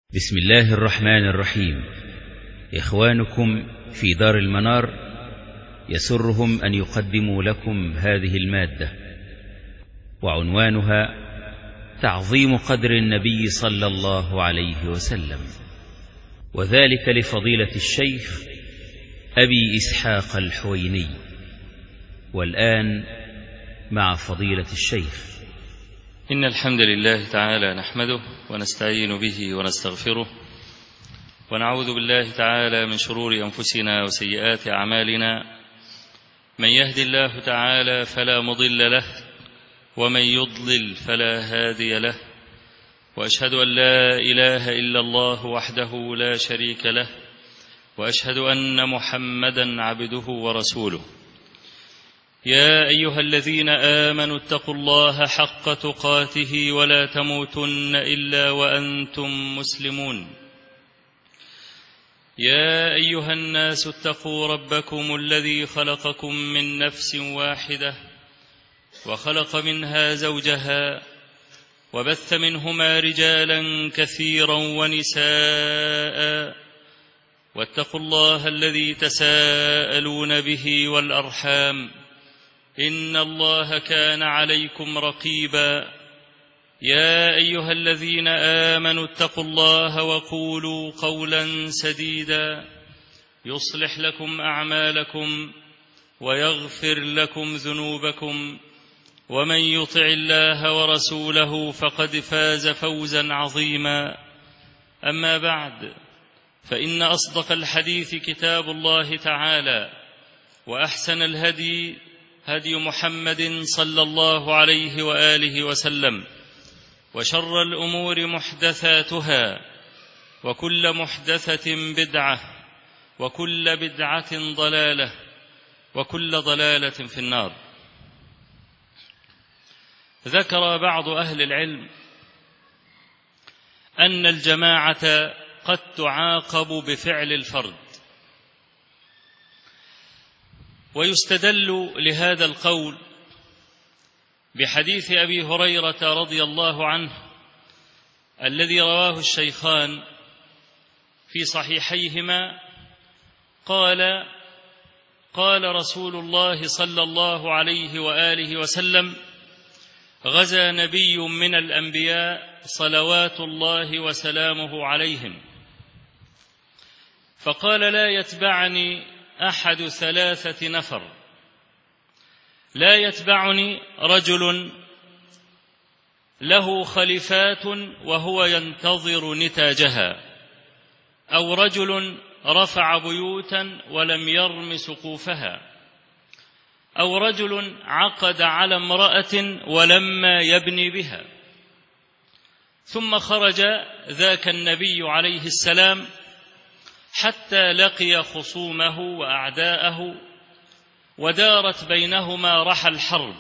بسم الله الرحمن الرحيم. إخوانكم في دار المنار يسرهم أن يقدموا لكم هذه المادة، وعنوانها تعظيم قدر النبي صلى الله عليه وسلم، وذلك لفضيلة الشيخ أبي إسحاق الحويني. والآن مع فضيلة الشيخ. إن الحمد لله تعالى نحمده ونستعين به ونستغفره، ونعوذ بالله تعالى من شرور أنفسنا وسيئات أعمالنا. من يهد الله تعالى فلا مضل له، ومن يضلل فلا هادي له، وأشهد أن لا إله إلا الله وحده لا شريك له، وأشهد أن محمدا عبده ورسوله. يا أيها الذين آمنوا اتقوا الله حق تقاته ولا تموتن إلا وأنتم مسلمون. يا أيها الناس اتقوا ربكم الذي خلقكم من نفس واحدة، وخلق منها زوجها، وبث منهما رجالا كثيرا ونساء، واتقوا الله الذي تساءلون به والأرحام، إن الله كان عليكم رقيبا. يا أيها الذين آمنوا اتقوا الله وقولوا قولا سديدا يصلح لكم أعمالكم ويغفر لكم ذنوبكم، ومن يطع الله ورسوله فقد فاز فوزا عظيما. أما بعد، فإن أصدق الحديث كتاب الله تعالى، وأحسن الهدي هدي محمد صلى الله عليه وآله وسلم، وشر الأمور محدثاتها، وكل محدثة بدعة، وكل بدعة ضلالة، وكل ضلالة في النار. ذكر بعض أهل العلم أن الجماعة قد تعاقب بفعل الفرد، ويستدل لهذا القول بحديث أبي هريرة رضي الله عنه الذي رواه الشيخان في صحيحيهما، قال: قال رسول الله صلى الله عليه وآله وسلم: غزا نبي من الأنبياء صلوات الله وسلامه عليهم، فقال: لا يتبعني أحد 3 نفر. لا يتبعني رجل له خليفات وهو ينتظر نتاجها، أو رجل رفع بيوتا ولم يرم سقوفها، أو رجل عقد على امرأة ولما يبني بها. ثم خرج ذاك النبي عليه السلام حتى لقي خصومه وأعداءه، ودارت بينهما رحى الحرب،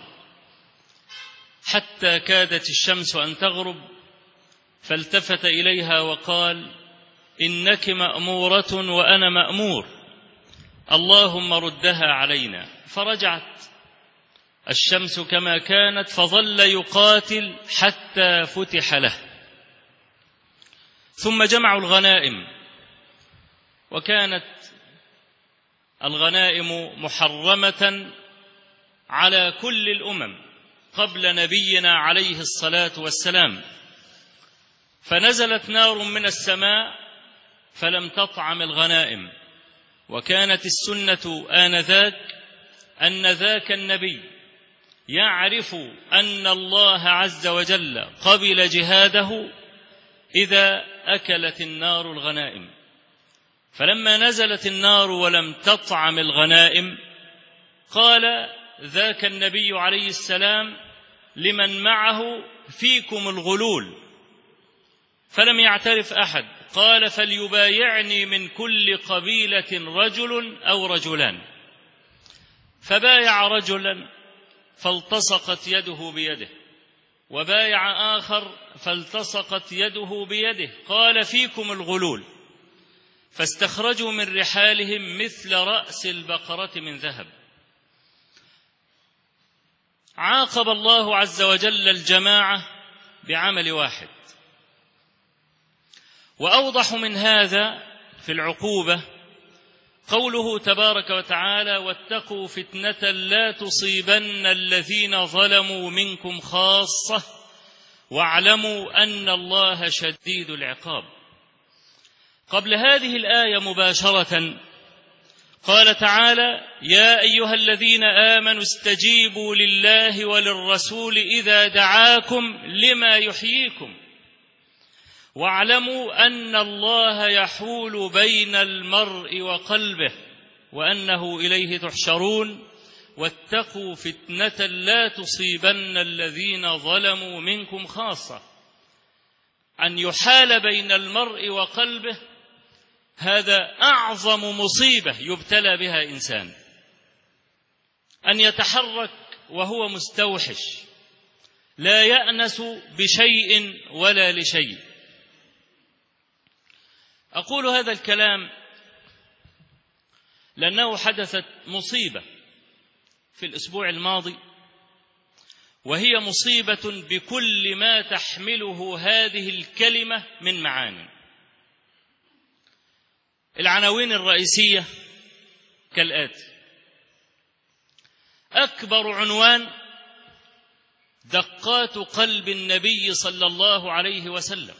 حتى كادت الشمس أن تغرب، فالتفت إليها وقال: إنك مأمورة وأنا مأمور، اللهم ردها علينا. فرجعت الشمس كما كانت، فظل يقاتل حتى فتح له. ثم جمعوا الغنائم، وكانت الغنائم محرمة على كل الأمم قبل نبينا عليه الصلاة والسلام، فنزلت نار من السماء فلم تطعم الغنائم. وكانت السنة آنذاك أن ذاك النبي يعرف أن الله عز وجل قبل جهاده إذا أكلت النار الغنائم. فلما نزلت النار ولم تطعم الغنائم، قال ذاك النبي عليه السلام لمن معه: فيكم الغلول. فلم يعترف أحد، قال: فليبايعني من كل قبيلة رجل أو رجلان. فبايع رجلا فالتصقت يده بيده، وبايع آخر فالتصقت يده بيده، قال: فيكم الغلول. فاستخرجوا من رحالهم مثل رأس البقرة من ذهب. عاقب الله عز وجل الجماعة بعمل واحد، وأوضح من هذا في العقوبة قوله تبارك وتعالى: واتقوا فتنة لا تصيبن الذين ظلموا منكم خاصة واعلموا أن الله شديد العقاب. قبل هذه الآية مباشرة قال تعالى: يا أيها الذين آمنوا استجيبوا لله وللرسول إذا دعاكم لما يحييكم واعلموا أن الله يحول بين المرء وقلبه وأنه إليه تحشرون واتقوا فتنة لا تصيبن الذين ظلموا منكم خاصة. أن يحال بين المرء وقلبه هذا أعظم مصيبة يبتلى بها إنسان، أن يتحرك وهو مستوحش لا يأنس بشيء ولا لشيء. أقول هذا الكلام لأنه حدثت مصيبة في الأسبوع الماضي، وهي مصيبة بكل ما تحمله هذه الكلمة من معاني. العناوين الرئيسية كالآتي: أكبر عنوان دقات قلب النبي صلى الله عليه وسلم.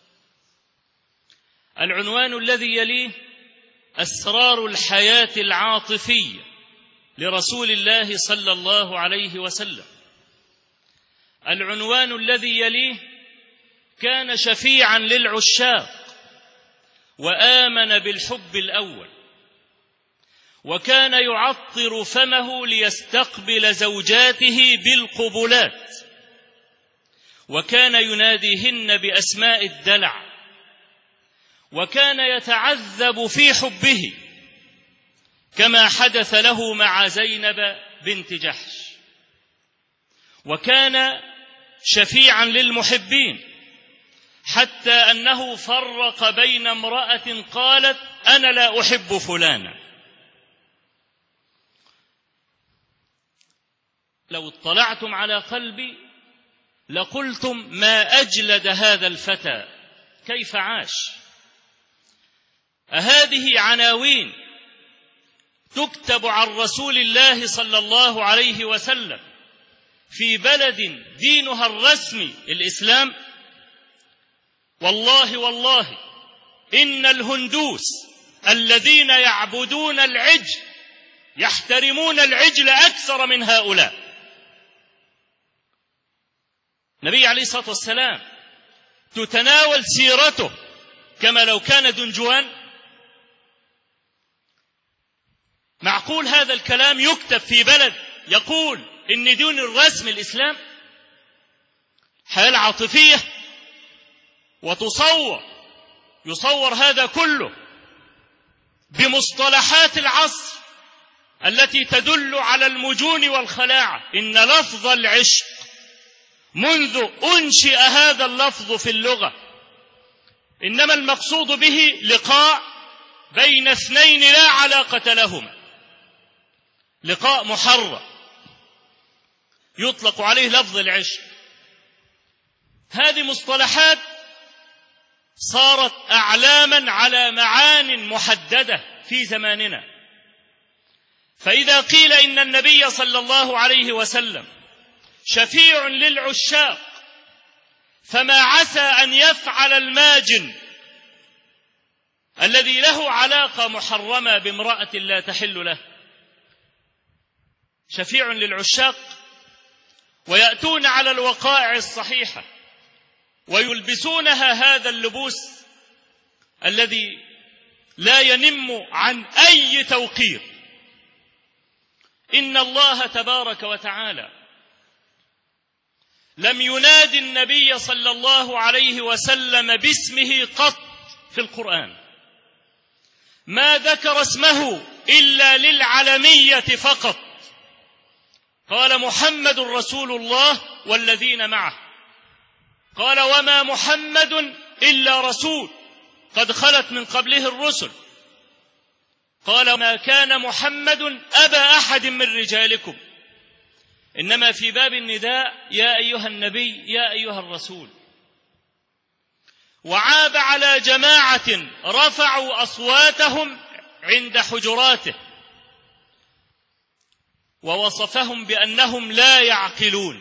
العنوان الذي يليه أسرار الحياة العاطفية لرسول الله صلى الله عليه وسلم. العنوان الذي يليه كان شفيعا للعشاق وآمن بالحب الأول، وكان يعطر فمه ليستقبل زوجاته بالقبلات، وكان يناديهن بأسماء الدلع، وكان يتعذب في حبه كما حدث له مع زينب بنت جحش، وكان شفيعا للمحبين حتى أنه فرق بين امرأة قالت أنا لا أحب فلانا. لو اطلعتم على قلبي لقلتم ما أجلد هذا الفتى كيف عاش. أهذه عناوين تكتب عن رسول الله صلى الله عليه وسلم في بلد دينها الرسمي الإسلام؟ والله والله إن الهندوس الذين يعبدون العجل يحترمون العجل أكثر من هؤلاء. النبي عليه الصلاة والسلام تتناول سيرته كما لو كان دنجوان. معقول هذا الكلام يكتب في بلد يقول إن دين الرسم الإسلام؟ حياة العاطفية، يصور هذا كله بمصطلحات العصر التي تدل على المجون والخلاعة. إن لفظ العشق منذ أنشئ هذا اللفظ في اللغة إنما المقصود به لقاء بين اثنين لا علاقة لهما، لقاء محرم يطلق عليه لفظ العشق. هذه مصطلحات صارت أعلاما على معان محددة في زماننا. فإذا قيل إن النبي صلى الله عليه وسلم شفيع للعشاق، فما عسى أن يفعل الماجن الذي له علاقة محرمة بامرأة لا تحل له؟ شفيع للعشاق، ويأتون على الوقائع الصحيحة ويلبسونها هذا اللبوس الذي لا ينم عن أي توقير. إن الله تبارك وتعالى لم ينادي النبي صلى الله عليه وسلم باسمه قط في القرآن، ما ذكر اسمه إلا للعلمية فقط. قال محمد رسول الله والذين معه، قال وما محمد إلا رسول قد خلت من قبله الرسل، قال ما كان محمد أبا أحد من رجالكم، إنما في باب النداء يا أيها النبي يا أيها الرسول. وعاب على جماعة رفعوا أصواتهم عند حجراته، ووصفهم بأنهم لا يعقلون.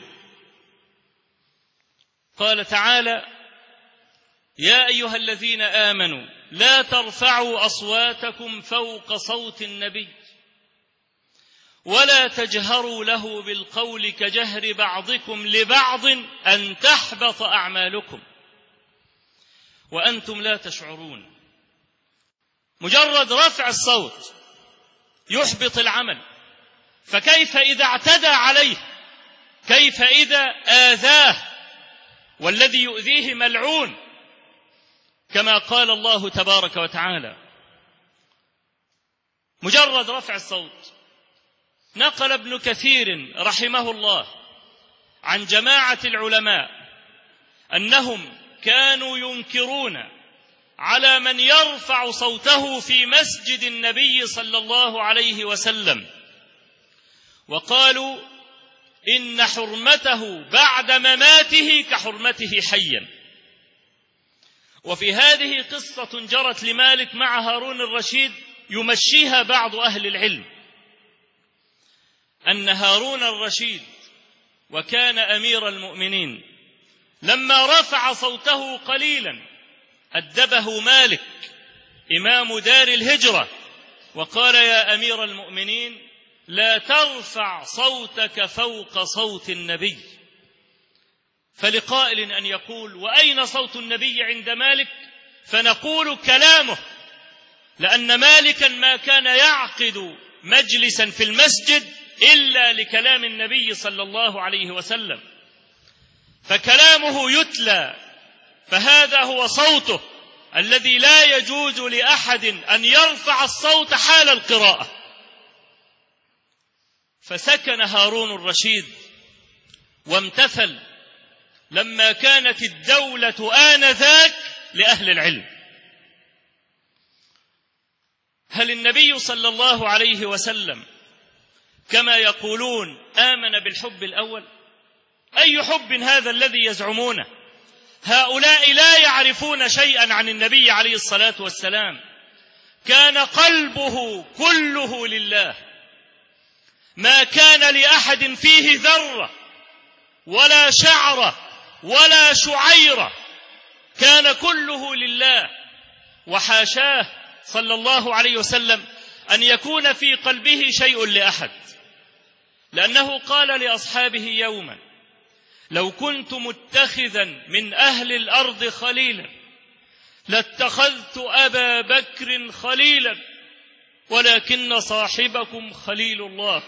قال تعالى: يا أيها الذين آمنوا لا ترفعوا أصواتكم فوق صوت النبي ولا تجهروا له بالقول كجهر بعضكم لبعض أن تحبط أعمالكم وأنتم لا تشعرون. مجرد رفع الصوت يحبط العمل، فكيف إذا اعتدى عليه؟ كيف إذا آذاه؟ والذي يؤذيه ملعون، كما قال الله تبارك وتعالى. مجرد رفع الصوت. نقل ابن كثير رحمه الله عن جماعة العلماء أنهم كانوا ينكرون على من يرفع صوته في مسجد النبي صلى الله عليه وسلم، وقالوا إن حرمته بعد مماته كحرمته حيا. وفي هذه قصة جرت لمالك مع هارون الرشيد يمشيها بعض أهل العلم، أن هارون الرشيد وكان أمير المؤمنين لما رفع صوته قليلا أدبه مالك إمام دار الهجرة وقال: يا أمير المؤمنين لا ترفع صوتك فوق صوت النبي. فلقائل أن يقول: وأين صوت النبي عند مالك؟ فنقول: كلامه، لأن مالكا ما كان يعقد مجلسا في المسجد إلا لكلام النبي صلى الله عليه وسلم، فكلامه يتلى، فهذا هو صوته الذي لا يجوز لأحد أن يرفع الصوت حال القراءة. فسكن هارون الرشيد وامتثل لما كانت الدولة آنذاك لأهل العلم. هل النبي صلى الله عليه وسلم كما يقولون آمن بالحب الأول؟ أي حب هذا الذي يزعمونه؟ هؤلاء لا يعرفون شيئا عن النبي عليه الصلاة والسلام. كان قلبه كله لله، ما كان لأحد فيه ذرة ولا شعرة ولا شعيرة، كان كله لله. وحاشاه صلى الله عليه وسلم أن يكون في قلبه شيء لأحد، لأنه قال لأصحابه يوما: لو كنت متخذا من أهل الأرض خليلا لاتخذت أبا بكر خليلا ولكن صاحبكم خليل الله.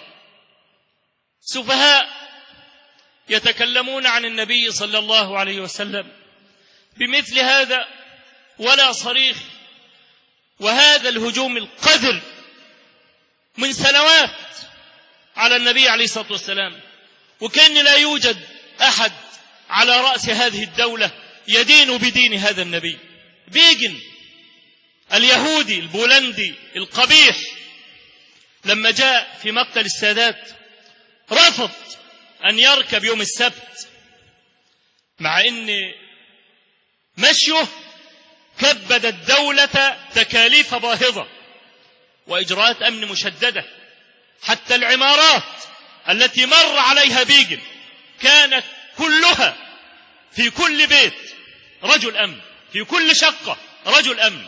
سفهاء يتكلمون عن النبي صلى الله عليه وسلم بمثل هذا ولا صريخ. وهذا الهجوم القذر من سنوات على النبي عليه الصلاة والسلام، وكأن لا يوجد أحد على رأس هذه الدولة يدين بدين هذا النبي. بيجن اليهودي البولندي القبيح لما جاء في مقتل السادات رفض أن يركب يوم السبت، مع أن مشيه كبد الدولة تكاليف باهظة وإجراءات أمن مشددة. حتى العمارات التي مر عليها بيجن كانت كلها في كل بيت رجل أمن، في كل شقة رجل أمن.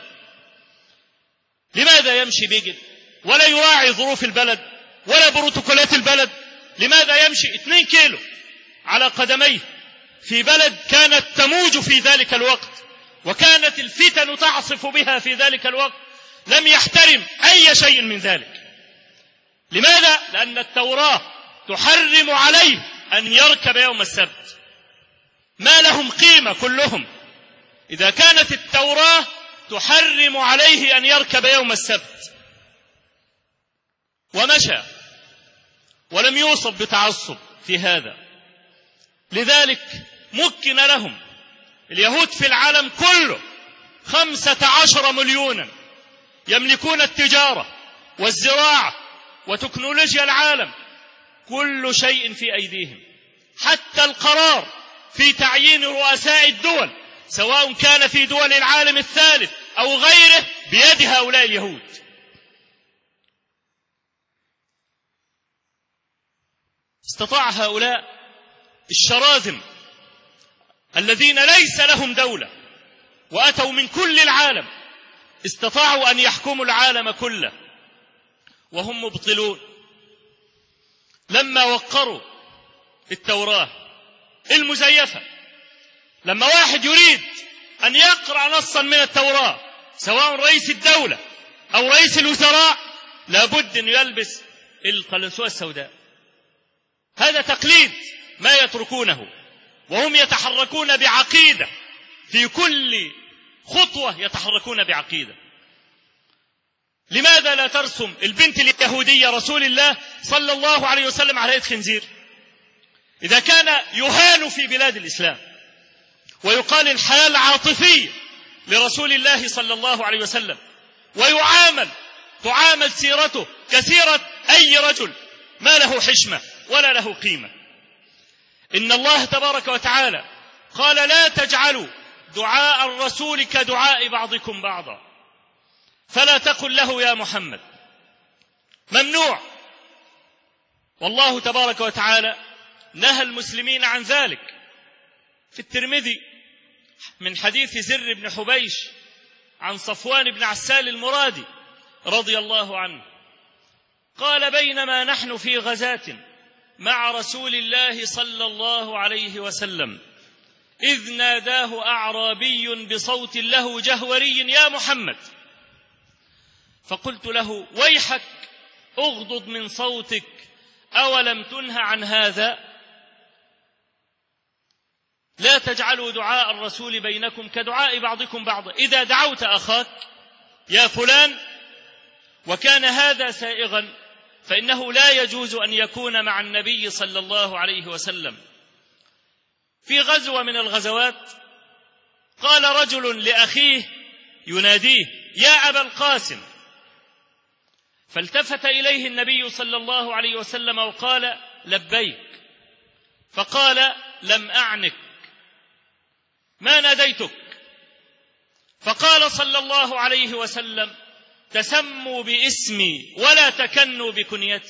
لماذا يمشي بيجن ولا يراعي ظروف البلد ولا بروتوكولات البلد؟ لماذا يمشي 2 كيلو على قدميه في بلد كانت تموج في ذلك الوقت وكانت الفتن تعصف بها في ذلك الوقت؟ لم يحترم أي شيء من ذلك. لماذا؟ لأن التوراة تحرم عليه أن يركب يوم السبت. ما لهم قيمة كلهم إذا كانت التوراة تحرم عليه أن يركب يوم السبت. ومشى ولم يوصف بتعصب في هذا. لذلك مكن لهم اليهود في العالم كله 15 مليونا يملكون التجارة والزراعة وتكنولوجيا العالم، كل شيء في أيديهم، حتى القرار في تعيين رؤساء الدول سواء كان في دول العالم الثالث أو غيره بيد هؤلاء اليهود. استطاع هؤلاء الشراذم الذين ليس لهم دولة وأتوا من كل العالم، استطاعوا أن يحكموا العالم كله وهم مبطلون. لما وقروا التوراة المزيفة، لما واحد يريد أن يقرأ نصا من التوراة سواء رئيس الدولة أو رئيس الوزراء لابد أن يلبس القلنسوة السوداء. هذا تقليد ما يتركونه، وهم يتحركون بعقيدة، في كل خطوة يتحركون بعقيدة. لماذا لا ترسم البنت اليهودية رسول الله صلى الله عليه وسلم على يد خنزير إذا كان يهان في بلاد الإسلام ويقال الحياة العاطفية لرسول الله صلى الله عليه وسلم، تعامل سيرته كسيرة أي رجل ما له حشمة ولا له قيمة. إن الله تبارك وتعالى قال لا تجعلوا دعاء الرسول كدعاء بعضكم بعضا، فلا تقل له يا محمد، ممنوع. والله تبارك وتعالى نهى المسلمين عن ذلك. في الترمذي من حديث زر بن حبيش عن صفوان بن عسال المرادي رضي الله عنه قال بينما نحن في غزاة مع رسول الله صلى الله عليه وسلم إذ ناداه أعرابي بصوت له جهوري يا محمد، فقلت له ويحك اغضض من صوتك أولم تنه عن هذا؟ لا تجعلوا دعاء الرسول بينكم كدعاء بعضكم بعضا. إذا دعوت أخاك يا فلان وكان هذا سائغا فإنه لا يجوز أن يكون مع النبي صلى الله عليه وسلم. في غزوة من الغزوات قال رجل لأخيه يناديه يا أبا القاسم، فالتفت إليه النبي صلى الله عليه وسلم وقال لبيك، فقال لم أعنك، ما ناديتك؟ فقال صلى الله عليه وسلم تسموا باسمي ولا تكنوا بكنيتي،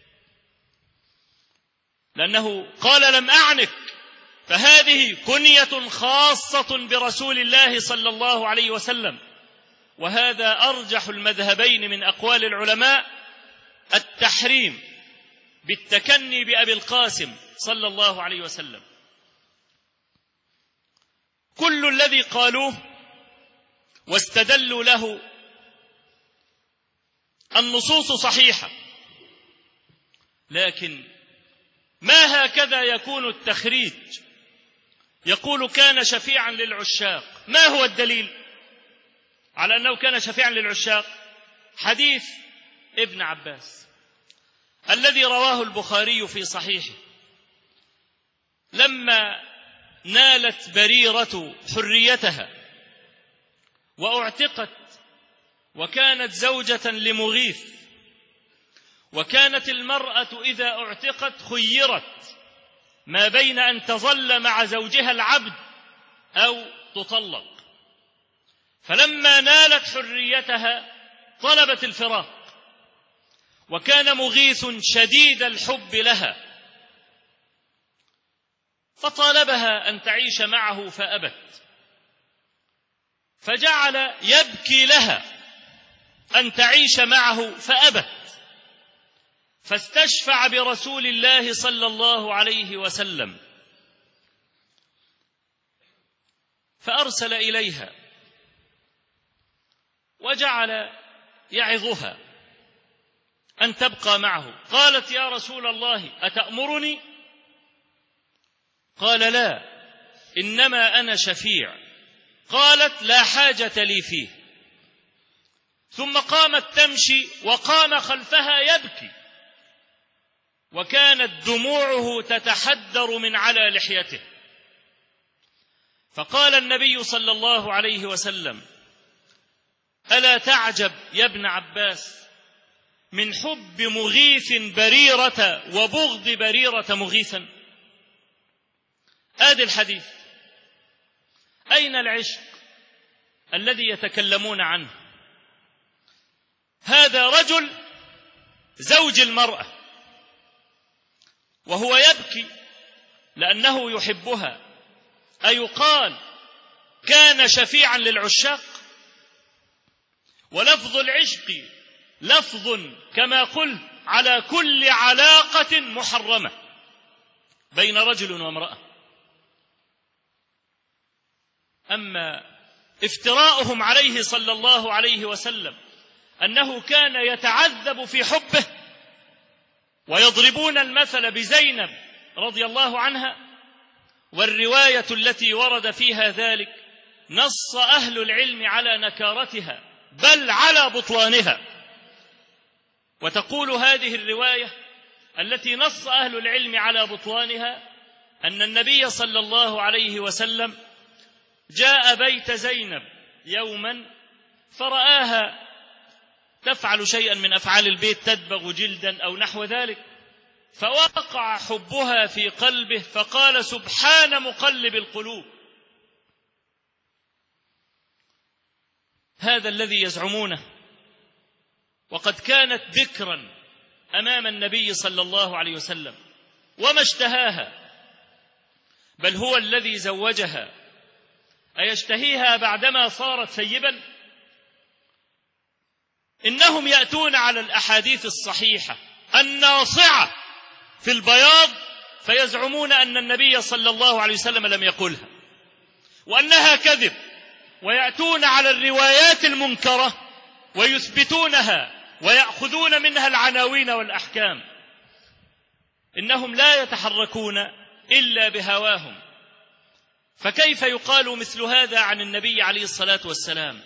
لأنه قال لم أعنك، فهذه كنية خاصة برسول الله صلى الله عليه وسلم. وهذا أرجح المذهبين من أقوال العلماء، التحريم بالتكني بأبي القاسم صلى الله عليه وسلم. كل الذي قالوه واستدلوا له النصوص صحيحة، لكن ما هكذا يكون التخريج. يقول كان شفيعا للعشاق، ما هو الدليل على أنه كان شفيعا للعشاق؟ حديث ابن عباس الذي رواه البخاري في صحيحه، لما نالت بريرة حريتها وأعتقت وكانت زوجة لمغيث، وكانت المرأة إذا اعتقت خيرت ما بين أن تظل مع زوجها العبد أو تطلق، فلما نالت حريتها طلبت الفراق، وكان مغيث شديد الحب لها فطالبها أن تعيش معه فأبت، فجعل يبكي لها أن تعيش معه فأبت، فاستشفع برسول الله صلى الله عليه وسلم فأرسل إليها وجعل يعظها أن تبقى معه. قالت يا رسول الله أتأمرني؟ قال لا، إنما أنا شفيع. قالت لا حاجة لي فيه. ثم قامت تمشي وقام خلفها يبكي، وكانت دموعه تتحدر من على لحيته. فقال النبي صلى الله عليه وسلم ألا تعجب يا ابن عباس من حب مغيث بريرة وبغض بريرة مغيثا؟ آدي الحديث. أين العشق الذي يتكلمون عنه؟ هذا رجل زوج المرأة وهو يبكي لأنه يحبها، أيقال كان شفيعا للعشاق؟ ولفظ العشق لفظ كما قلت على كل علاقة محرمة بين رجل وامرأة. أما افتراؤهم عليه صلى الله عليه وسلم أنه كان يتعذب في حبه ويضربون المثل بزينب رضي الله عنها، والرواية التي ورد فيها ذلك نص أهل العلم على نكارتها بل على بطلانها. وتقول هذه الرواية التي نص أهل العلم على بطلانها أن النبي صلى الله عليه وسلم جاء بيت زينب يوما فرآها تفعل شيئا من أفعال البيت، تدبغ جلدا أو نحو ذلك، فوقع حبها في قلبه فقال: سبحان مقلب القلوب. هذا الذي يزعمونه، وقد كانت بكرا أمام النبي صلى الله عليه وسلم وما اشتهاها، بل هو الذي زوجها، أيشتهيها بعدما صارت ثيبا؟ إنهم يأتون على الأحاديث الصحيحة الناصعة في البياض فيزعمون أن النبي صلى الله عليه وسلم لم يقلها وأنها كذب، ويأتون على الروايات المنكرة ويثبتونها ويأخذون منها العناوين والأحكام. إنهم لا يتحركون إلا بهواهم، فكيف يقال مثل هذا عن النبي عليه الصلاة والسلام؟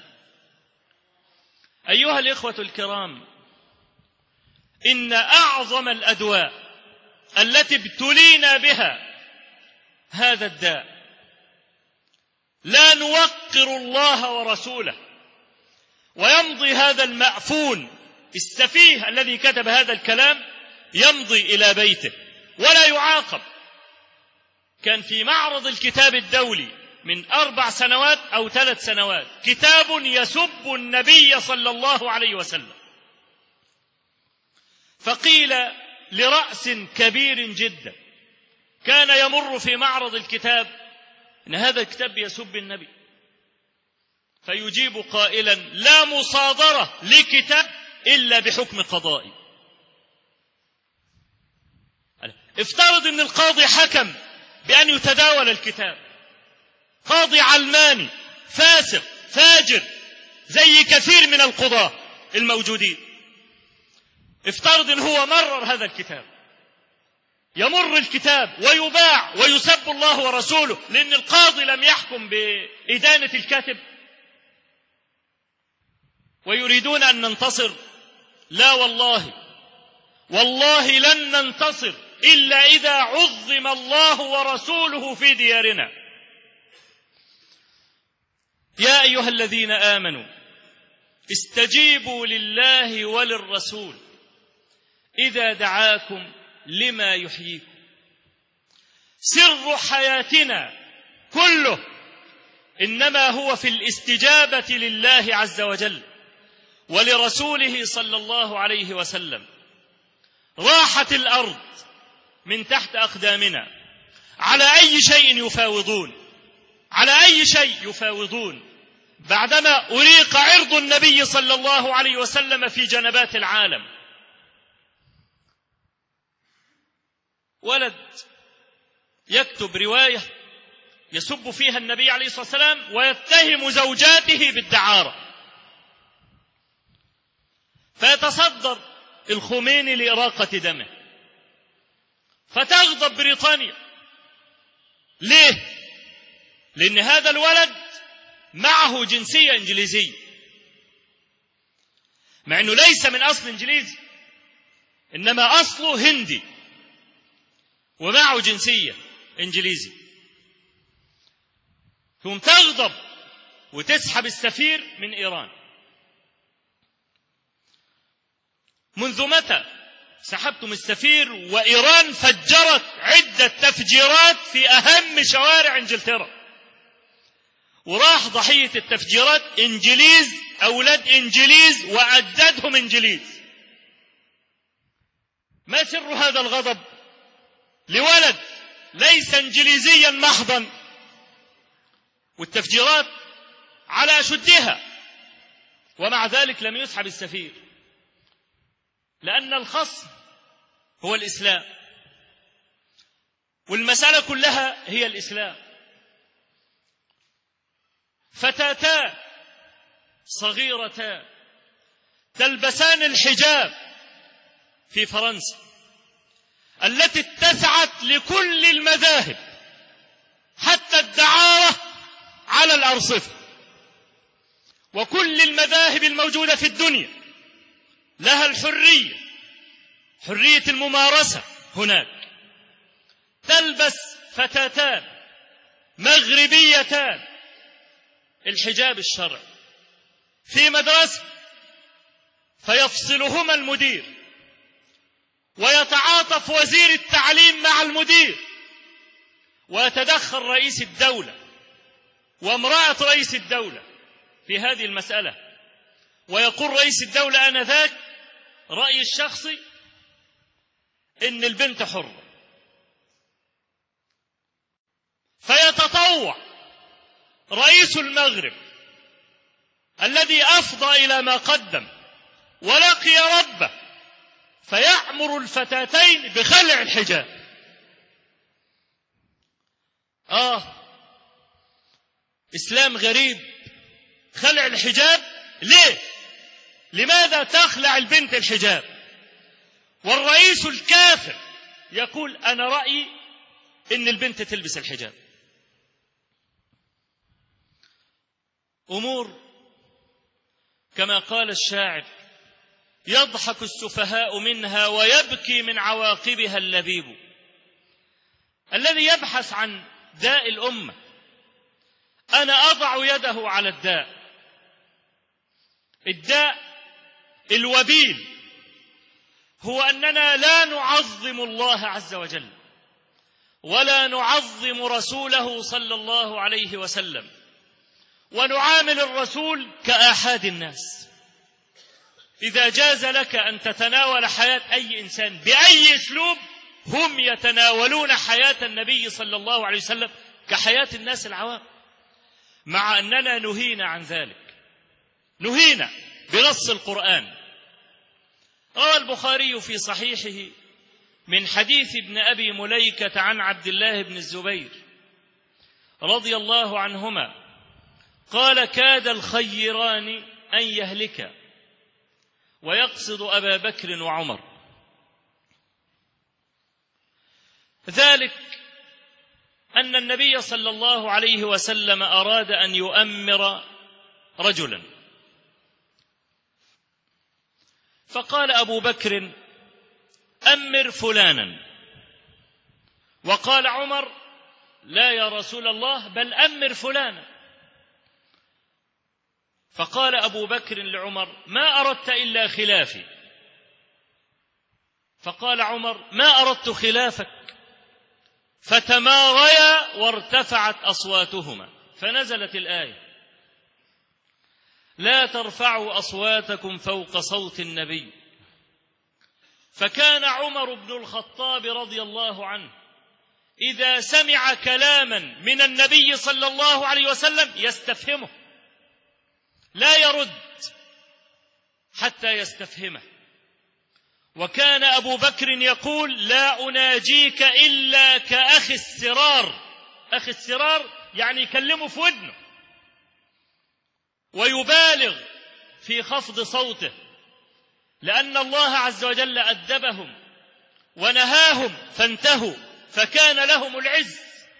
أيها الإخوة الكرام، إن أعظم الأدواء التي ابتلينا بها هذا الداء. لا نوقر الله ورسوله، ويمضي هذا المأفون السفيه الذي كتب هذا الكلام يمضي إلى بيته ولا يعاقب. كان في معرض الكتاب الدولي من 4 سنوات أو 3 سنوات كتاب يسب النبي صلى الله عليه وسلم، فقيل لرأس كبير جدا كان يمر في معرض الكتاب إن هذا الكتاب يسب النبي، فيجيب قائلا: لا مصادرة لكتاب إلا بحكم قضائي. افترض أن القاضي حكم بأن يتداول الكتاب، قاضي علماني فاسق فاجر زي كثير من القضاة الموجودين، افترض أن هو مرر هذا الكتاب، يمر الكتاب ويباع ويسب الله ورسوله لأن القاضي لم يحكم بإدانة الكاتب، ويريدون أن ننتصر. لا والله، والله لن ننتصر إلا إذا عظم الله ورسوله في ديارنا. يا أيها الذين آمنوا استجيبوا لله وللرسول إذا دعاكم لما يحييكم. سر حياتنا كله إنما هو في الاستجابة لله عز وجل ولرسوله صلى الله عليه وسلم. راحت الأرض من تحت أقدامنا، على أي شيء يفاوضون، على أي شيء يفاوضون بعدما أريق عرض النبي صلى الله عليه وسلم في جنبات العالم. ولد يكتب رواية يسب فيها النبي عليه الصلاة والسلام ويتهم زوجاته بالدعارة، فيتصدر الخميني لإراقة دمه، فتغضب بريطانيا. ليه؟ لأن هذا الولد معه جنسية إنجليزية، مع أنه ليس من أصل إنجليزي إنما أصله هندي ومعه جنسية إنجليزي، ثم تغضب وتسحب السفير من إيران. منذ متى سحبتم السفير وإيران فجرت عدة تفجيرات في أهم شوارع إنجلترا، وراح ضحية التفجيرات إنجليز، أولاد إنجليز، وأجدادهم إنجليز. ما سر هذا الغضب لولد ليس إنجليزيا محضا، والتفجيرات على أشدها، ومع ذلك لم يسحب السفير، لأن الخصم هو الإسلام، والمسألة كلها هي الإسلام. فتاتان صغيرتان تلبسان الحجاب في فرنسا التي اتسعت لكل المذاهب حتى الدعارة على الأرصفة، وكل المذاهب الموجودة في الدنيا لها الحرية، حرية الممارسة هناك. تلبس فتاتان مغربيتان الحجاب الشرعي في مدرسة، فيفصلهما المدير، ويتعاطف وزير التعليم مع المدير، ويتدخل رئيس الدولة وامرأة رئيس الدولة في هذه المسألة، ويقول رئيس الدولة آنذاك رأيي الشخصي إن البنت حرة. فيتطوع رئيس المغرب الذي أفضى إلى ما قدم ولقي ربه فيأمر الفتاتين بخلع الحجاب. إسلام غريب، خلع الحجاب ليه؟ لماذا تخلع البنت الحجاب؟ والرئيس الكافر يقول أنا رأيي إن البنت تلبس الحجاب. أمور كما قال الشاعر يضحك السفهاء منها ويبكي من عواقبها اللبيب. الذي يبحث عن داء الأمة أنا أضع يده على الداء الوبيل هو أننا لا نعظم الله عز وجل ولا نعظم رسوله صلى الله عليه وسلم، ونعامل الرسول كآحاد الناس. إذا جاز لك أن تتناول حياة أي إنسان بأي أسلوب، هم يتناولون حياة النبي صلى الله عليه وسلم كحياة الناس العوام، مع أننا نهينا عن ذلك، نهينا بنص القرآن. روى البخاري في صحيحه من حديث ابن أبي مليكة عن عبد الله بن الزبير رضي الله عنهما قال كاد الخيران أن يهلكا، ويقصد أبا بكر وعمر. ذلك أن النبي صلى الله عليه وسلم أراد أن يؤمر رجلا، فقال أبو بكر أمر فلانا، وقال عمر لا يا رسول الله بل أمر فلانا. فقال أبو بكر لعمر ما أردت إلا خلافي، فقال عمر ما أردت خلافك، فتماغيا وارتفعت أصواتهما، فنزلت الآية لا ترفعوا أصواتكم فوق صوت النبي. فكان عمر بن الخطاب رضي الله عنه إذا سمع كلاما من النبي صلى الله عليه وسلم يستفهمه، لا يرد حتى يستفهمه. وكان أبو بكر يقول لا أناجيك إلا كأخي السرار. أخي السرار يعني يكلمه في ودنه، ويبالغ في خفض صوته، لأن الله عز وجل أدبهم ونهاهم فانتهوا، فكان لهم العز.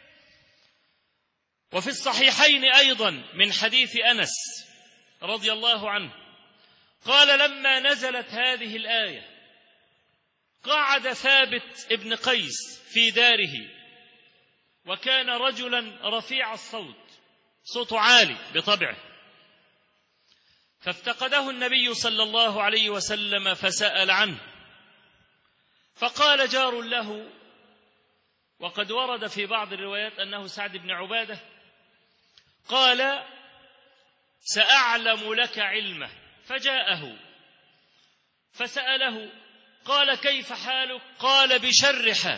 وفي الصحيحين أيضا من حديث أنس رضي الله عنه قال لما نزلت هذه الآية قعد ثابت ابن قيس في داره، وكان رجلا رفيع الصوت، صوته عالي بطبعه، فافتقده النبي صلى الله عليه وسلم فسأل عنه، فقال جار له، وقد ورد في بعض الروايات أنه سعد بن عبادة، قال سأعلم لك علمه، فجاءه فسأله قال كيف حالك؟ قال بشر حال.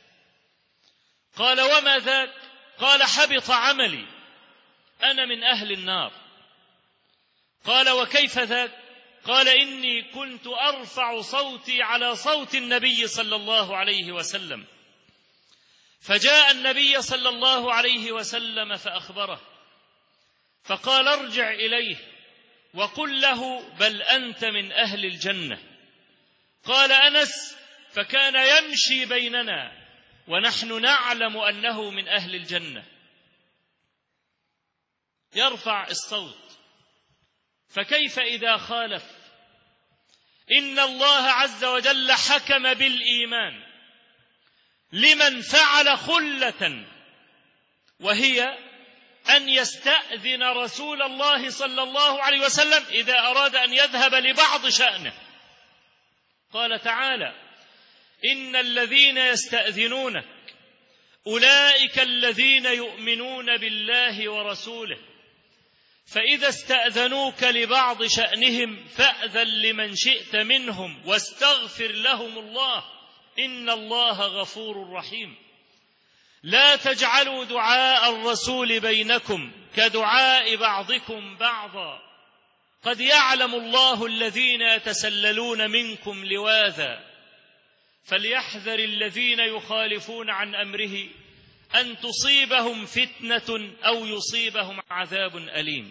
قال وما ذاك؟ قال حبط عملي، أنا من أهل النار. قال وكيف ذاك؟ قال إني كنت أرفع صوتي على صوت النبي صلى الله عليه وسلم، فجاء النبي صلى الله عليه وسلم فأخبره، فقال ارجع إليه وقل له بل أنت من أهل الجنة. قال أنس فكان يمشي بيننا ونحن نعلم أنه من أهل الجنة، يرفع الصوت، فكيف إذا خالف؟ إن الله عز وجل حكم بالإيمان لمن فعل خلة، وهي أن يستأذن رسول الله صلى الله عليه وسلم إذا أراد أن يذهب لبعض شأنه. قال تعالى إن الذين يستأذنونك أولئك الذين يؤمنون بالله ورسوله، فإذا استأذنوك لبعض شأنهم فأذن لمن شئت منهم واستغفر لهم الله إن الله غفور رحيم. لا تجعلوا دعاء الرسول بينكم كدعاء بعضكم بعضا، قد يعلم الله الذين يتسللون منكم لواذا، فليحذر الذين يخالفون عن أمره أن تصيبهم فتنة أو يصيبهم عذاب أليم.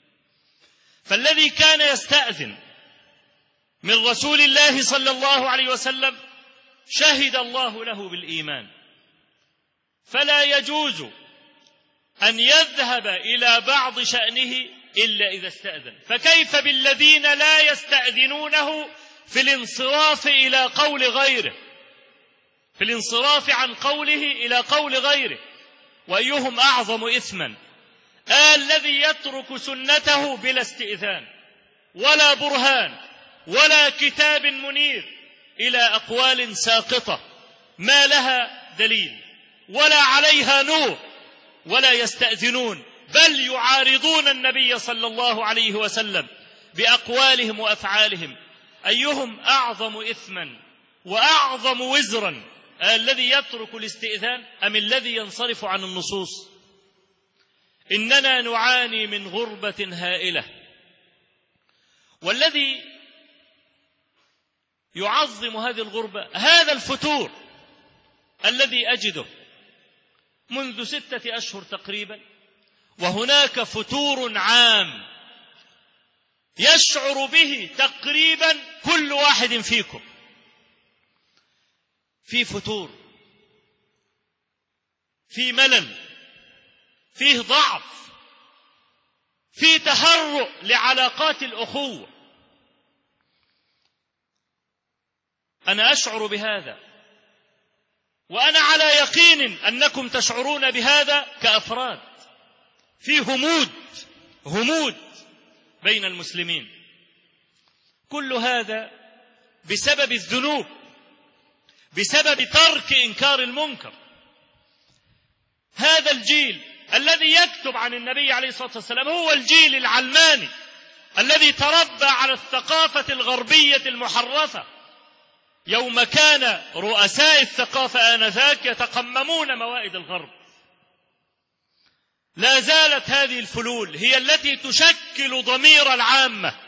فالذي كان يستأذن من رسول الله صلى الله عليه وسلم شهد الله له بالإيمان، فلا يجوز أن يذهب إلى بعض شأنه إلا إذا استأذن. فكيف بالذين لا يستأذنونه في الانصراف إلى قول غيره، في الانصراف عن قوله إلى قول غيره؟ وأيهم أعظم إثما؟ الذي يترك سنته بلا استئذان ولا برهان ولا كتاب منير إلى أقوال ساقطة ما لها دليل ولا عليها نور، ولا يستأذنون بل يعارضون النبي صلى الله عليه وسلم بأقوالهم وأفعالهم. أيهم أعظم إثما وأعظم وزرا، الذي يترك الاستئذان أم الذي ينصرف عن النصوص؟ إننا نعاني من غربة هائلة، والذي يعظم هذه الغربة هذا الفتور الذي أجده منذ 6 أشهر تقريبا، وهناك فتور عام يشعر به تقريبا كل واحد فيكم. في فتور، في ملل، فيه ضعف، في تهرؤ لعلاقات الأخوة. أنا أشعر بهذا، وأنا على يقين أنكم تشعرون بهذا كأفراد. في همود بين المسلمين، كل هذا بسبب الذنوب، بسبب ترك إنكار المنكر. هذا الجيل الذي يكتب عن النبي عليه الصلاة والسلام هو الجيل العلماني الذي تربى على الثقافة الغربية المحرفة، يوم كان رؤساء الثقافة آنذاك يتقممون موائد الغرب. لا زالت هذه الفلول هي التي تشكل ضمير العامة.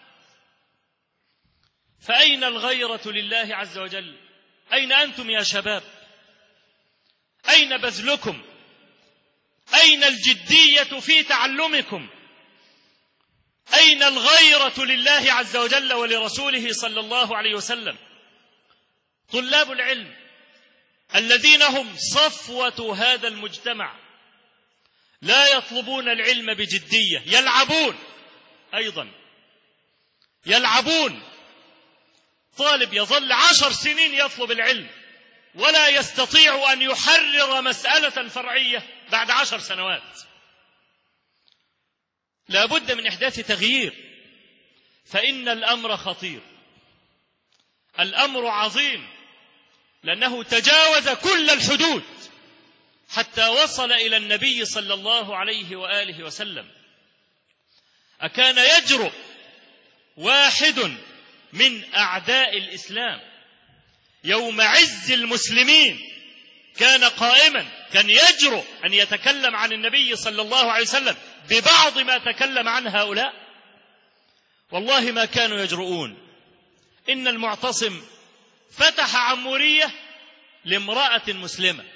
فأين الغيرة لله عز وجل؟ أين أنتم يا شباب؟ أين بذلكم؟ أين الجدية في تعلمكم؟ أين الغيرة لله عز وجل ولرسوله صلى الله عليه وسلم؟ طلاب العلم الذين هم صفوة هذا المجتمع لا يطلبون العلم بجدية، يلعبون أيضا، يلعبون. طالب يظل 10 سنين يطلب العلم ولا يستطيع أن يحرر مسألة فرعية بعد 10 سنوات. لا بد من إحداث تغيير، فإن الأمر خطير، الأمر عظيم، لأنه تجاوز كل الحدود. حتى وصل إلى النبي صلى الله عليه وآله وسلم. أكان يجرؤ واحد من أعداء الإسلام يوم عز المسلمين كان قائما، كان يجرؤ أن يتكلم عن النبي صلى الله عليه وسلم ببعض ما تكلم عن هؤلاء؟ والله ما كانوا يجرؤون. إن المعتصم فتح عمورية لامرأة مسلمة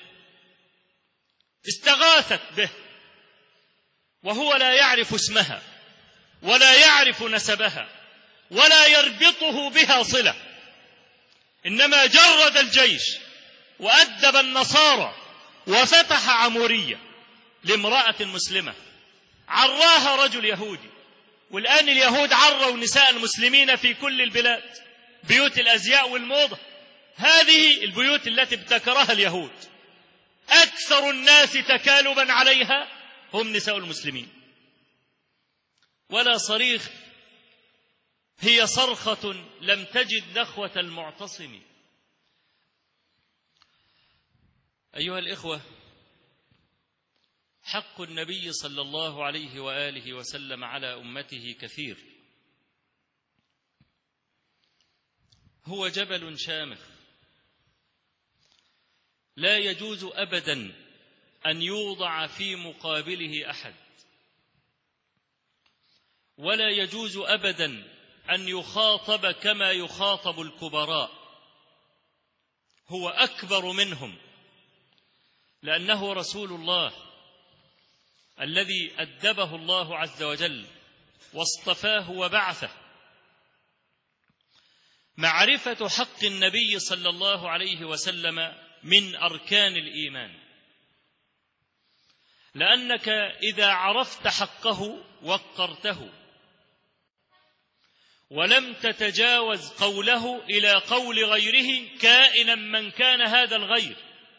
استغاثت به وهو لا يعرف اسمها ولا يعرف نسبها ولا يربطه بها صلة، إنما جرد الجيش وأدب النصارى وفتح عمورية لامرأة مسلمة عراها رجل يهودي. والآن اليهود عروا نساء المسلمين في كل البلاد، بيوت الأزياء والموضة، هذه البيوت التي ابتكرها اليهود أكثر الناس تكالبا عليها هم نساء المسلمين. ولا صريخ هي صرخة لم تجد نخوة المعتصم. أيها الإخوة، حق النبي صلى الله عليه وآله وسلم على أمته كثير. هو جبل شامخ لا يجوز أبدا أن يوضع في مقابله أحد، ولا يجوز أبدا أن يخاطب كما يخاطب الكبراء. هو أكبر منهم، لأنه رسول الله الذي أدبه الله عز وجل واصطفاه وبعثه. معرفة حق النبي صلى الله عليه وسلم من أركان الإيمان، لأنك إذا عرفت حقه وقرته ولم تتجاوز قوله إلى قول غيره كائنا من كان هذا الغير،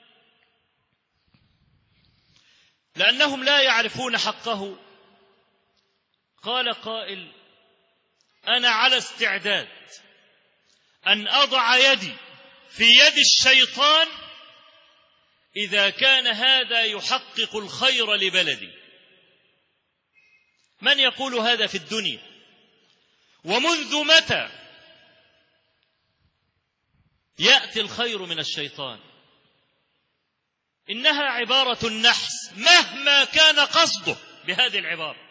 لأنهم لا يعرفون حقه. قال قائل: أنا على استعداد أن أضع يدي في يد الشيطان إذا كان هذا يحقق الخير لبلدي. من يقول هذا في الدنيا؟ ومنذ متى يأتي الخير من الشيطان؟ إنها عبارة النحس مهما كان قصده بهذه العبارة،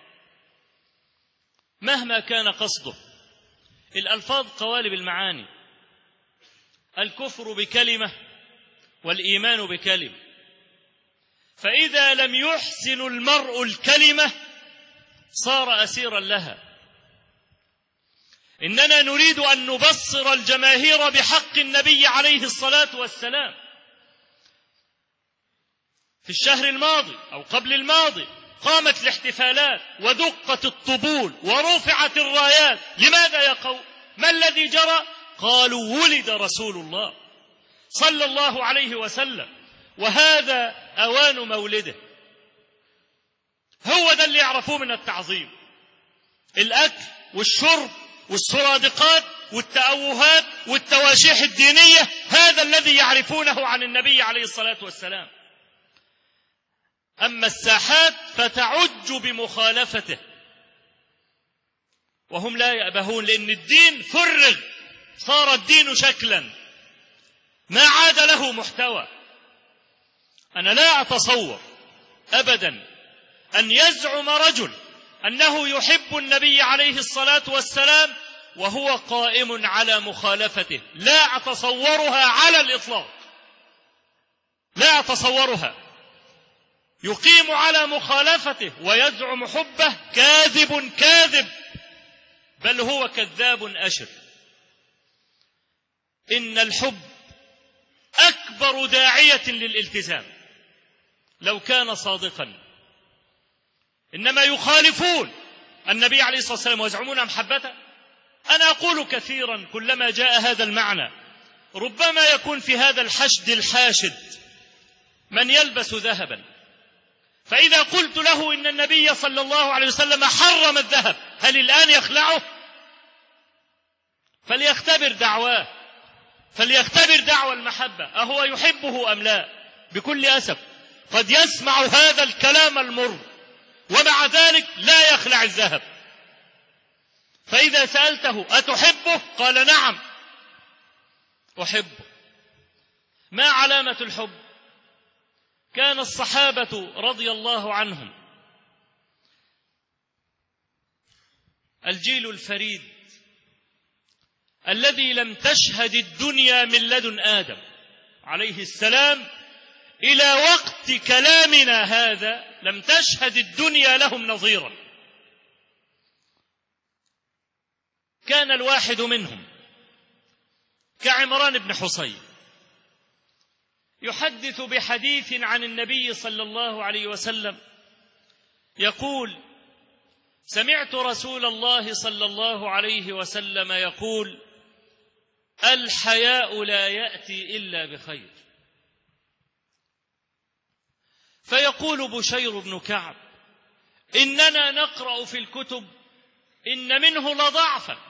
مهما كان قصده. الألفاظ قوالب المعاني، الكفر بكلمة والإيمان بكلمة، فإذا لم يحسن المرء الكلمة صار أسيرا لها. إننا نريد أن نبصر الجماهير بحق النبي عليه الصلاة والسلام. في الشهر الماضي أو قبل الماضي قامت الاحتفالات ودقت الطبول ورفعت الرايات. لماذا يا قوم؟ ما الذي جرى؟ قالوا: ولد رسول الله صلى الله عليه وسلم وهذا أوان مولده. هو ده اللي يعرفوه من التعظيم، الأكل والشرب والسرادقات والتأوهات والتواشيح الدينية، هذا الذي يعرفونه عن النبي عليه الصلاة والسلام. أما الساحات فتعج بمخالفته، وهم لا يأبهون، لأن الدين فرغ، صار الدين شكلا ما عاد له محتوى. أنا لا أتصور أبدا أن يزعم رجل أنه يحب النبي عليه الصلاة والسلام وهو قائم على مخالفته. لا أتصورها على الإطلاق، لا أتصورها. يقيم على مخالفته ويزعم حبه، كاذب كاذب، بل هو كذاب أشر. إن الحب أكبر داعية للالتزام لو كان صادقا، إنما يخالفون النبي عليه الصلاة والسلام ويزعمون محبته. أنا أقول كثيرا كلما جاء هذا المعنى، ربما يكون في هذا الحشد الحاشد من يلبس ذهبا، فإذا قلت له إن النبي صلى الله عليه وسلم حرم الذهب، هل الآن يخلعه؟ فليختبر دعواه، فليختبر دعوى المحبة، أهو يحبه أم لا؟ بكل أسف قد يسمع هذا الكلام المر ومع ذلك لا يخلع الذهب. فإذا سألته أتحبه؟ قال نعم أحبه. ما علامة الحب؟ كان الصحابة رضي الله عنهم الجيل الفريد الذي لم تشهد الدنيا من لدن آدم عليه السلام إلى وقت كلامنا هذا لم تشهد الدنيا لهم نظيرا. كان الواحد منهم كعمران بن حصين يحدث بحديث عن النبي صلى الله عليه وسلم يقول: سمعت رسول الله صلى الله عليه وسلم يقول: الحياء لا يأتي إلا بخير. فيقول بشير بن كعب: إننا نقرأ في الكتب إن منه لضعفا.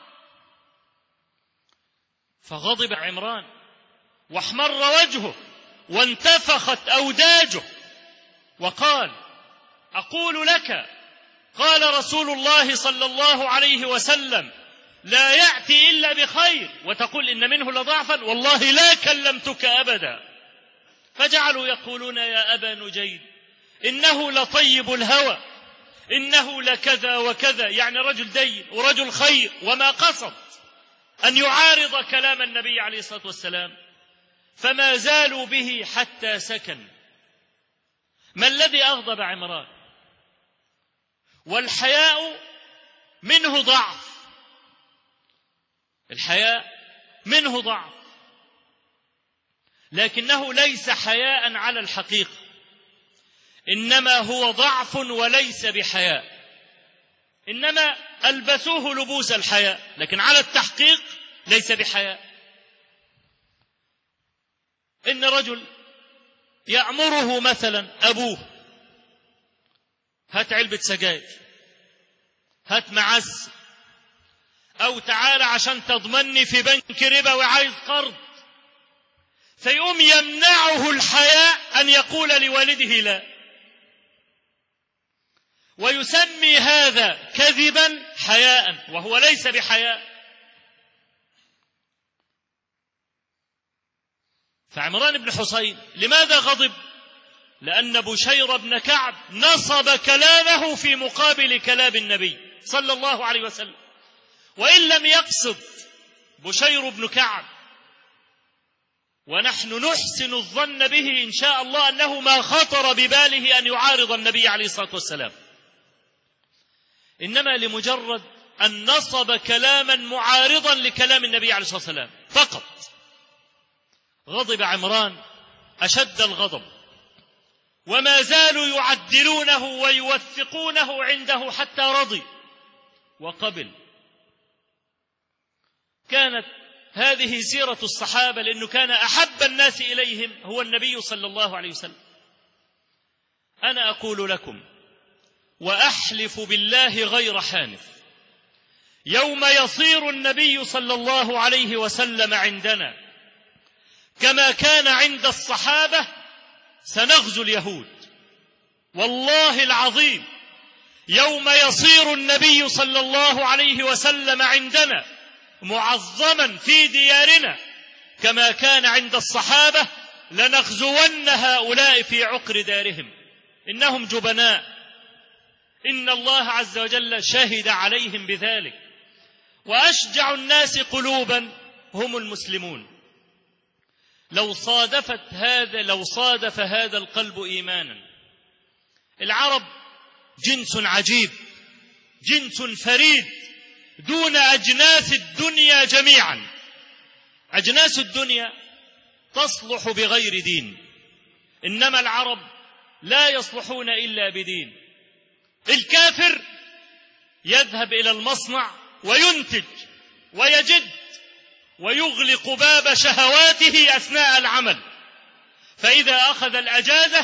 فغضب عمران واحمر وجهه وانتفخت أوداجه وقال: أقول لك قال رسول الله صلى الله عليه وسلم لا يأتي إلا بخير وتقول إن منه لضعفا؟ والله لا كلمتك أبدا. فجعلوا يقولون: يا أبا نجيد إنه لطيب الهوى، إنه لكذا وكذا، يعني رجل دين ورجل خير، وما قصد أن يعارض كلام النبي عليه الصلاة والسلام. فما زالوا به حتى سكن. ما الذي أغضب عمران؟ والحياء منه ضعف، الحياء منه ضعف، لكنه ليس حياء على الحقيقة، إنما هو ضعف وليس بحياء، إنما ألبسوه لبوس الحياء، لكن على التحقيق ليس بحياء. إن رجل يأمره مثلا أبوه: هات علبة سجاير، هات معز، أو تعال عشان تضمني في بنك ربا وعايز قرض، فيقوم يمنعه الحياء أن يقول لوالده لا، ويسمي هذا كذبا حياء وهو ليس بحياء. فعمران بن حصين لماذا غضب؟ لأن بشير بن كعب نصب كلامه في مقابل كلام النبي صلى الله عليه وسلم. وإن لم يقصد بشير بن كعب، ونحن نحسن الظن به إن شاء الله أنه ما خطر بباله أن يعارض النبي عليه الصلاة والسلام، إنما لمجرد أن نصب كلاما معارضا لكلام النبي عليه الصلاة والسلام فقط. غضب عمران أشد الغضب، وما زالوا يعدلونه ويوثقونه عنده حتى رضي وقبل. كانت هذه سيرة الصحابة، لأنه كان أحب الناس إليهم هو النبي صلى الله عليه وسلم. أنا أقول لكم وأحلف بالله غير حانث، يوم يصير النبي صلى الله عليه وسلم عندنا كما كان عند الصحابة سنغزو اليهود. والله العظيم يوم يصير النبي صلى الله عليه وسلم عندنا معظما في ديارنا كما كان عند الصحابة لنغزون هؤلاء في عقر دارهم، إنهم جبناء، إن الله عز وجل شهد عليهم بذلك. وأشجع الناس قلوبا هم المسلمون. لو صادف هذا القلب إيمانا. العرب جنس عجيب، جنس فريد دون أجناس الدنيا جميعا. أجناس الدنيا تصلح بغير دين، إنما العرب لا يصلحون إلا بدين. الكافر يذهب إلى المصنع وينتج ويجد ويغلق باب شهواته أثناء العمل، فإذا أخذ الأجازة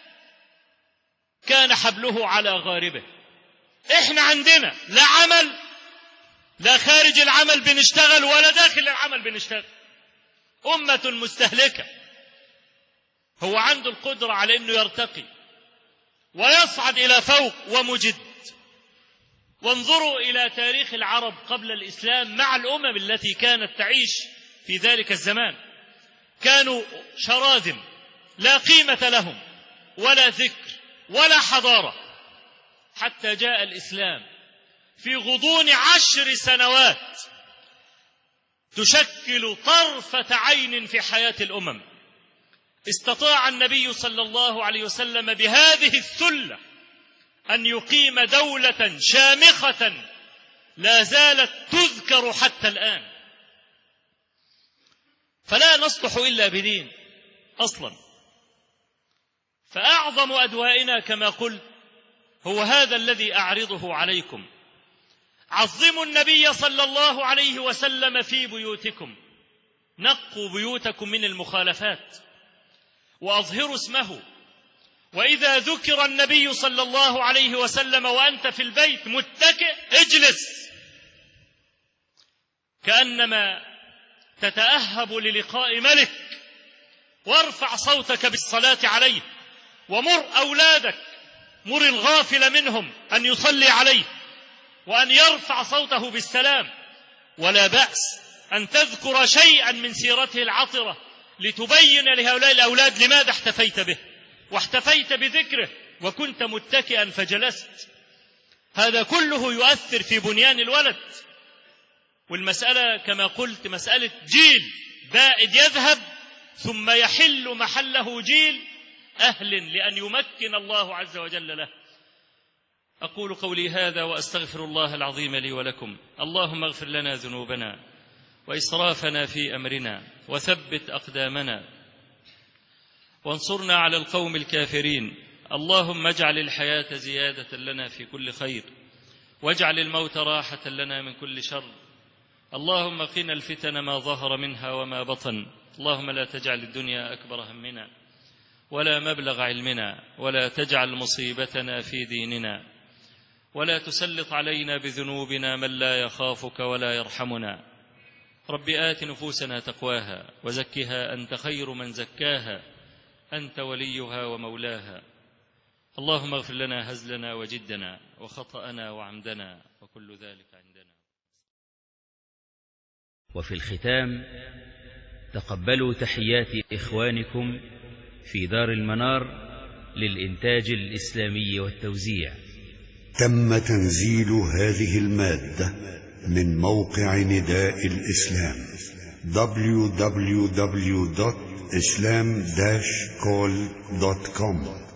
كان حبله على غاربه. إحنا عندنا لا عمل، لا خارج العمل بنشتغل ولا داخل العمل بنشتغل. أمة مستهلكة، هو عنده القدرة على أنه يرتقي ويصعد إلى فوق ومجد. وانظروا إلى تاريخ العرب قبل الإسلام مع الأمم التي كانت تعيش في ذلك الزمان، كانوا شراذم لا قيمة لهم ولا ذكر ولا حضارة، حتى جاء الإسلام في غضون 10 سنوات تشكل طرفة عين في حياة الأمم. استطاع النبي صلى الله عليه وسلم بهذه الثلة أن يقيم دولة شامخة لا زالت تذكر حتى الآن. فلا نصلح إلا بدين أصلا. فأعظم أدوائنا كما قلت هو هذا الذي أعرضه عليكم. عظموا النبي صلى الله عليه وسلم في بيوتكم، نقوا بيوتكم من المخالفات وأظهروا اسمه. وإذا ذكر النبي صلى الله عليه وسلم وأنت في البيت متكئ اجلس كأنما تتأهب للقاء ملك، وارفع صوتك بالصلاة عليه، ومر أولادك، مر الغافل منهم أن يصلي عليه وأن يرفع صوته بالسلام. ولا بأس أن تذكر شيئا من سيرته العطرة لتبين لهؤلاء الأولاد لماذا احتفيت به، واحتفيت بذكره وكنت متكئا فجلست. هذا كله يؤثر في بنيان الولد. والمسألة كما قلت مسألة جيل بائد يذهب ثم يحل محله جيل أهل لأن يمكن الله عز وجل له. أقول قولي هذا وأستغفر الله العظيم لي ولكم. اللهم اغفر لنا ذنوبنا وإسرافنا في أمرنا وثبت أقدامنا وانصرنا على القوم الكافرين. اللهم اجعل الحياة زيادة لنا في كل خير، واجعل الموت راحة لنا من كل شر. اللهم قنا الفتن ما ظهر منها وما بطن. اللهم لا تجعل الدنيا أكبر همنا ولا مبلغ علمنا، ولا تجعل مصيبتنا في ديننا، ولا تسلط علينا بذنوبنا من لا يخافك ولا يرحمنا. رب آت نفوسنا تقواها وزكها أنت خير من زكاها، أنت وليها ومولاها. اللهم اغفر لنا هزلنا وجدنا وخطأنا وعمدنا وكل ذلك عندنا. وفي الختام تقبلوا تحيات إخوانكم في دار المنار للإنتاج الإسلامي والتوزيع. تم تنزيل هذه المادة من موقع نداء الإسلام www.islam-call.com